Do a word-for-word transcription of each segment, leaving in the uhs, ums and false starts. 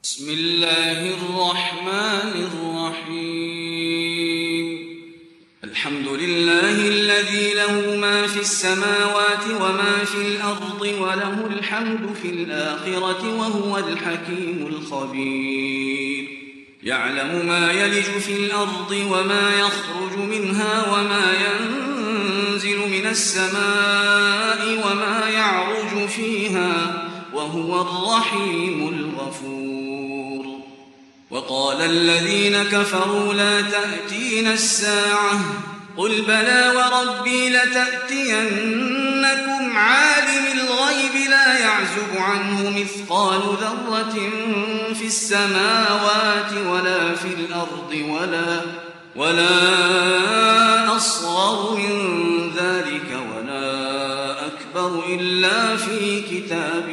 بسم الله الرحمن الرحيم الحمد لله الذي له ما في السماوات وما في الأرض وله الحمد في الآخرة وهو الحكيم الخبير يعلم ما يلج في الأرض وما يخرج منها وما ينزل من السماء وما يعرج فيها وهو الرحيم الغفور وقال الذين كفروا لا تأتينا الساعة قل بلى وربي لتأتينكم عالم الغيب لا يعزب عنه مثقال ذرة في السماوات ولا في الأرض ولا, ولا أصغر من ذلك ولا أكبر إلا في كتاب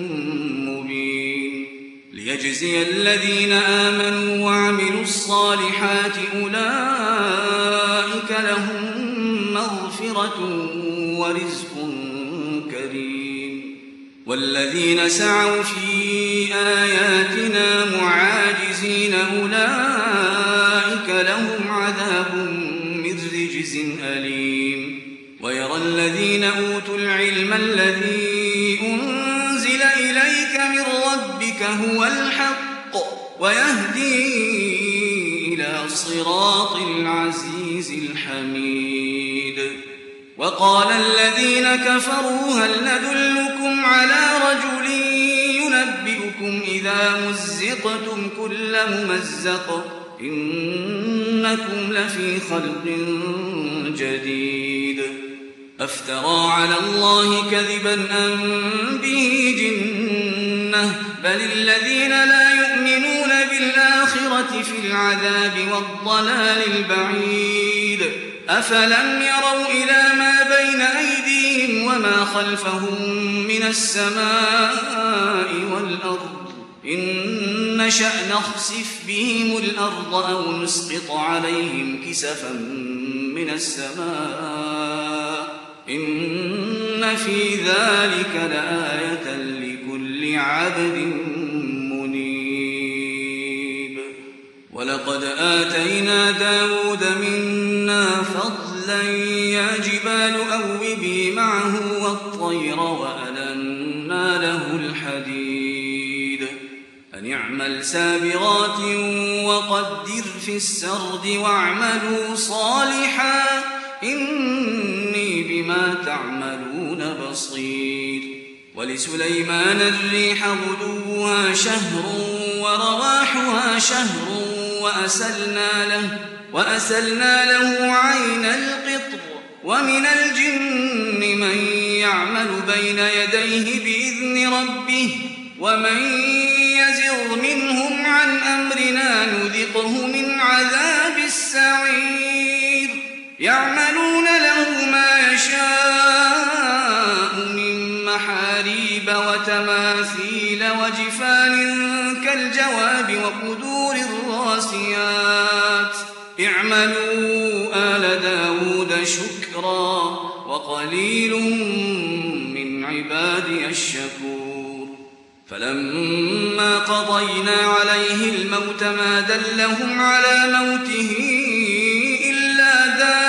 مبين ليجزي الذين آمنوا وعملوا الصالحات أولئك لهم مغفرة ورزق كريم والذين سعوا في آياتنا معاجزين أولئك لهم عذاب من رجز أليم ويرى الذين أوتوا العلم الذي أنزل إليك من ربك هو الحق ويهدي إلى صراط العزيز الحميد وقال الذين كفروا هل ندلكم على رجل ينبئكم إذا مزقتم كل ممزق إنكم لفي خلق جديد أفترى على الله كذبا أم به جنة بل الذين لا يؤمنون بالآخرة في العذاب والضلال البعيد أفلم يروا إلى ما بين أيديهم وما خلفهم من السماء والأرض إن نشأ نخسف بهم الأرض أو نسقط عليهم كسفا من السماء إن في ذلك لآية لكل عبد منيب ولقد آتينا داود منا فضلا يا جبال أوبي معه والطير وألنا له الحديد أن اعمل سابغات وقدر في السرد واعملوا صالحا إني بما تعملون بصير ولسليمان الريح غدوها شهر ورواحها شهر وأسلنا له, وأسلنا له عين القطر ومن الجن من يعمل بين يديه بإذن ربه ومن يزغ منهم عن أمرنا نذقه من عذاب السعير يعملون له ما يشاء من محاريب وتماثيل وجفان كالجواب وقدور الراسيات اعملوا آل داود شكرا وقليل من عبادي الشكور فلما قضينا عليه الموت ما دلهم على موته إلا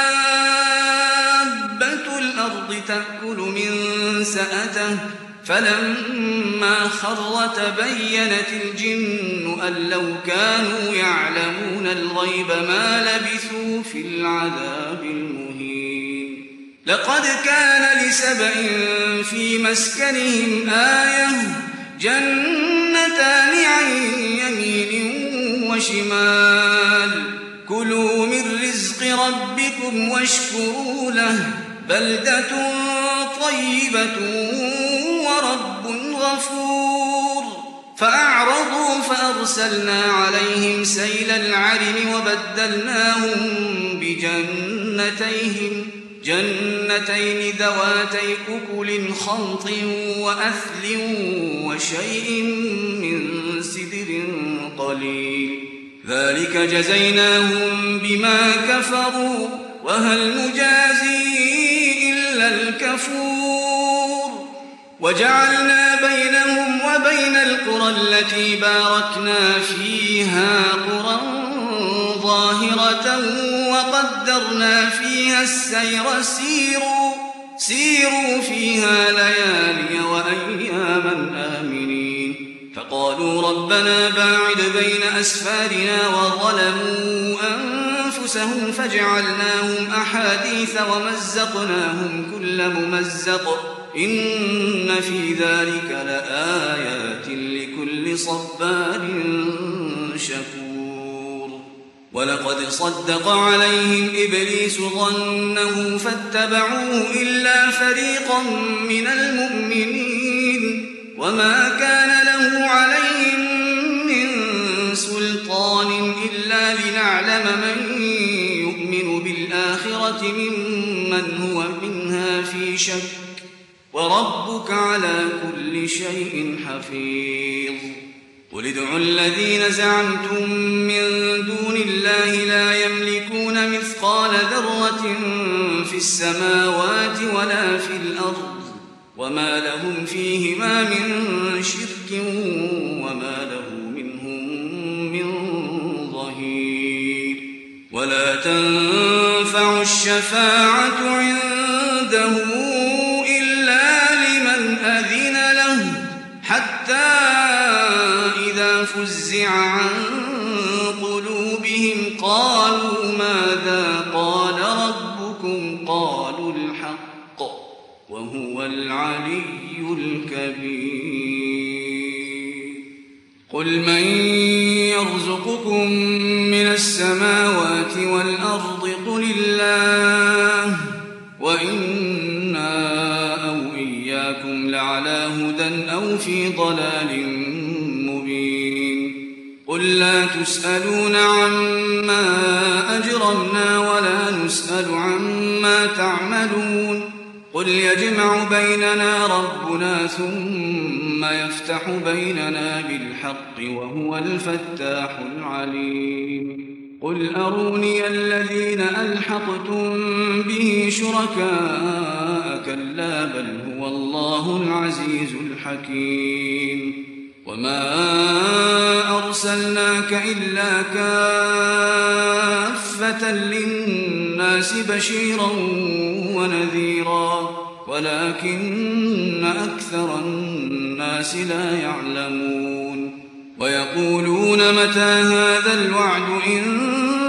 دابة الأرض تأكل من سأته فلما خر تبينت الجن أن لو كانوا يعلمون الغيب ما لبثوا في العذاب المهين لقد كان لسبإ في مسكنهم آية جنتان عن يمين وشمال كلوا من رزق ربكم واشكروا له بلدة طيبة ورب غفور فأعرضوا فأرسلنا عليهم سيل العرم وبدلناهم بجنتيهم جنتين ذواتي أكل خمط وأثل وشيء من سدر قليل ذلك جزيناهم بما كفروا وهل نجازي إلا الكفور وجعلنا بينهم بين القرى التي باركنا فيها قرى ظاهرة وقدرنا فيها السير سيروا, سيروا فيها ليالي وأياما آمنين فقالوا ربنا باعد بين أسفارنا وظلموا أنفسهم فجعلناهم أحاديث ومزقناهم كل ممزق إن في ذلك لآيات لكل صبار شكور ولقد صدق عليهم إبليس ظنه فاتبعوه إلا فريقا من المؤمنين وما كان له عليهم من سلطان إلا لنعلم من يؤمن بالآخرة ممن هو منها في شك وربك على كل شيء حفيظ قل ادعوا الذين زعمتم من دون الله لا يملكون مثقال ذرة في السماوات ولا في الأرض وما لهم فيهما من شرك وما له منهم من ظهير ولا تنفع الشفاعة عنده إلا لمن أذن له حتى إذا فزع عن قلوبهم قالوا ماذا قال ربكم قالوا الحق وهو العلي الكبير قل من يرزقكم من السماوات والأرض قل الله وإنا أو إياكم لعلى هدى أو في ضلال مبين قل لا تسألون عما أجرمنا ولا نسأل عما تعملون قل يجمع بيننا ربنا ثم يفتح بيننا بالحق وهو الفتاح العليم قل أروني الذين ألحقتم به شركاء كلا بل هو الله العزيز الحكيم وما أرسلناك إلا كافة للناس بشيرا ونذيرا ولكن أكثر الناس لا يعلمون ويقولون متى هذا الوعد إن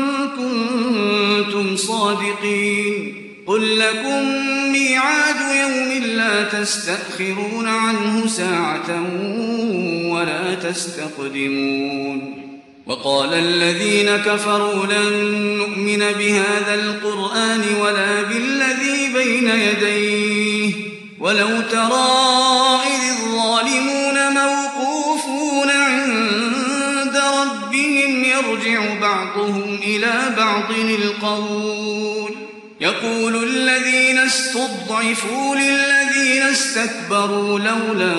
كنتم صادقين قل لكم ميعاد يوم لا تستأخرون عنه ساعة ولا تستقدمون وقال الذين كفروا لن نؤمن بهذا القرآن ولا بالذي بين يديه ولو ترى إذ الظالمون موقوفون عند ربهم يرجع بعضهم إلى بعض القول يقول الذين استضعفوا للذين استكبروا لولا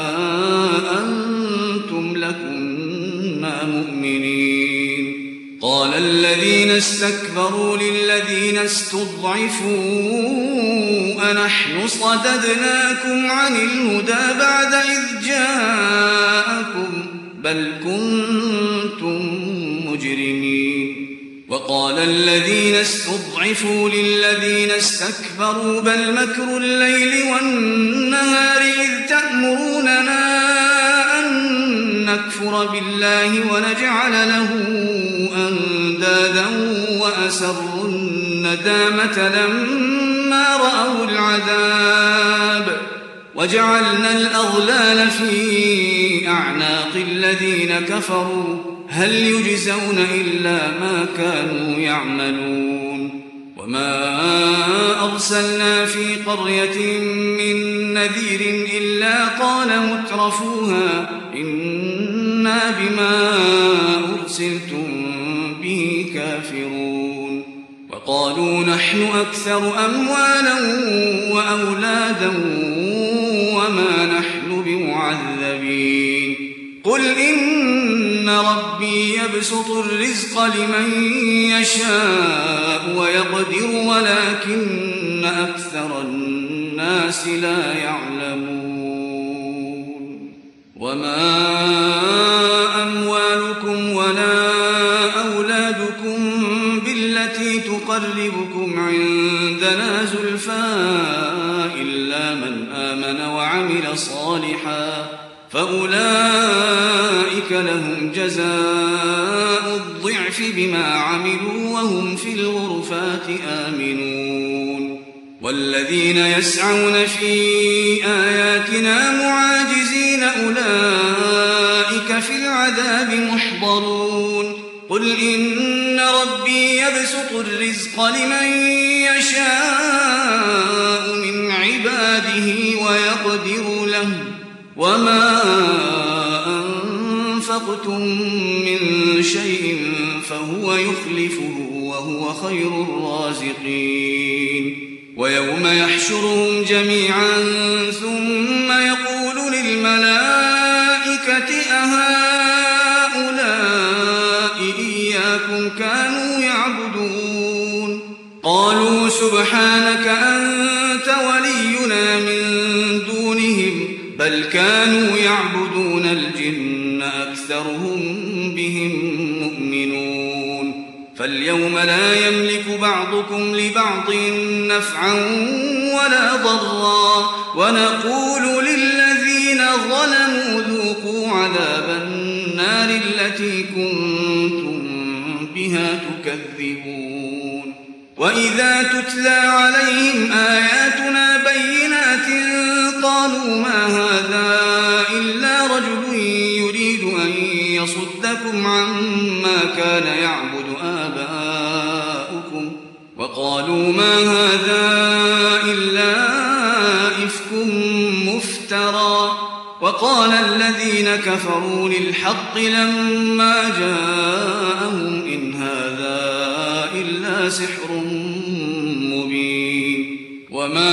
أنتم لكنا مؤمنين قال الذين استكبروا للذين استضعفوا أنحن صددناكم عن الهدى بعد إذ جاءكم بل كنتم مجرمين وقال الذين استضعفوا للذين استكبروا بل مكر الليل والنهار إذ تأمروننا أن نكفر بالله ونجعل له أندادا وأسروا الندامة لما رأوا العذاب وجعلنا الأغلال في أعناق الذين كفروا هل يجزون إلا ما كانوا يعملون وما أرسلنا في قرية من نذير إلا قال مترفوها إنا بما أرسلتم به كافرون وقالوا نحن أكثر أموالا وأولادا وما نحن بمعذبين قل إن ربي يبسط الرزق لمن يشاء ويقدر ولكن أكثر الناس لا يعلمون وما أموالكم ولا أولادكم بالتي تقربكم عندنا زلفى إلا من آمن وعمل صالحا فأولئك لهم جزاء الضعف بما عملوا وهم في الغرفات آمنون والذين يسعون في آياتنا معاجزين أولئك في العذاب محضرون قل إن ربي يبسط الرزق لمن يشاء من عباده ويقدر له وما أنفقتم من شيء فهو يخلفه وهو خير الرازقين ويوم يحشرهم جميعا ثم يقول للملائكة أهؤلاء إياكم كانوا يعبدون قالوا سبحانك أنت ولينا من دونهم بل كانوا يعبدون الجن أكثرهم بهم مؤمنون فاليوم لا يملك بعضكم لبعض نفعا ولا ضرا ونقول للذين ظلموا ذوقوا عذاب النار التي كنتم بها تكذبون وإذا تتلى عليهم آياتنا بينات قالوا ما هذا إلا رجل يريد أن يصدكم عما كان يعبد آباؤكم وقالوا ما هذا إلا إفك مفترى وقال الذين كفروا للحق لما جاءهم إن هذا إلا سحر مبين وما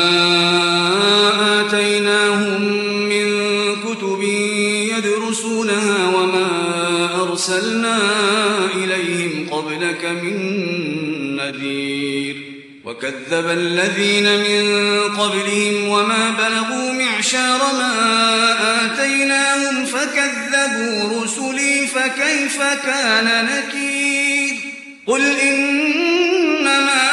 آتيناهم من كتب يدرسونها وما أرسلنا إليهم قبلك من نذير وكذب الذين من قبلهم وما بلغوا معشار ما آتيناهم فكذبوا رسلي فكيف كان نكير قل إنما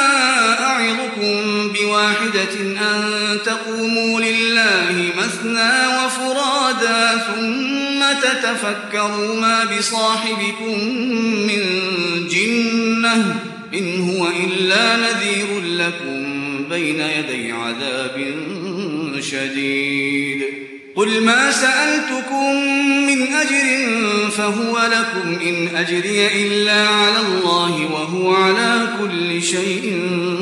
أعظكم بواحدة أن تقوموا لله مثنى وفرادا ثم تتفكروا ما بصاحبكم من جنة إن هو إلا نذير لكم بين يدي عذاب شديد قل ما سألتكم من أجر فهو لكم إن أجري إلا على الله وهو على كل شيء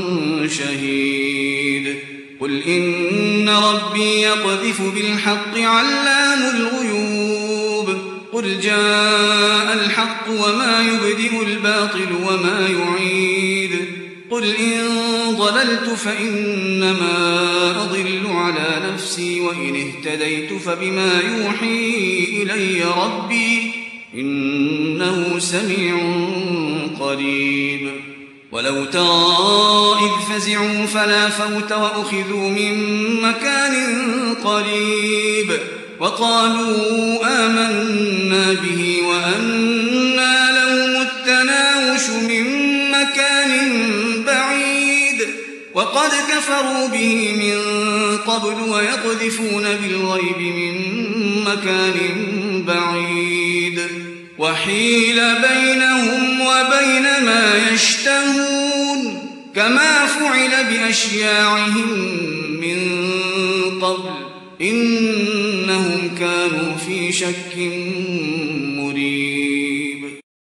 شهيد قل إن ربي يقذف بالحق علام الغيوب قل جاء الحق وما يبدئ الباطل وما يعيد قل إن ضللت فإنما أضل على نفسي وإن اهتديت فبما يوحي إلي ربي إنه سميع قريب ولو ترى إذ فزعوا فلا فوت وأخذوا من مكان قريب وقالوا آمنا به وأنى لهم التناوش من مكان بعيد وقد كفروا به من قبل ويقذفون بالغيب من مكان بعيد وحيل بينهم وبين ما يشتهون كما فعل بأشياعهم من قبل إنهم كانوا في شك مريب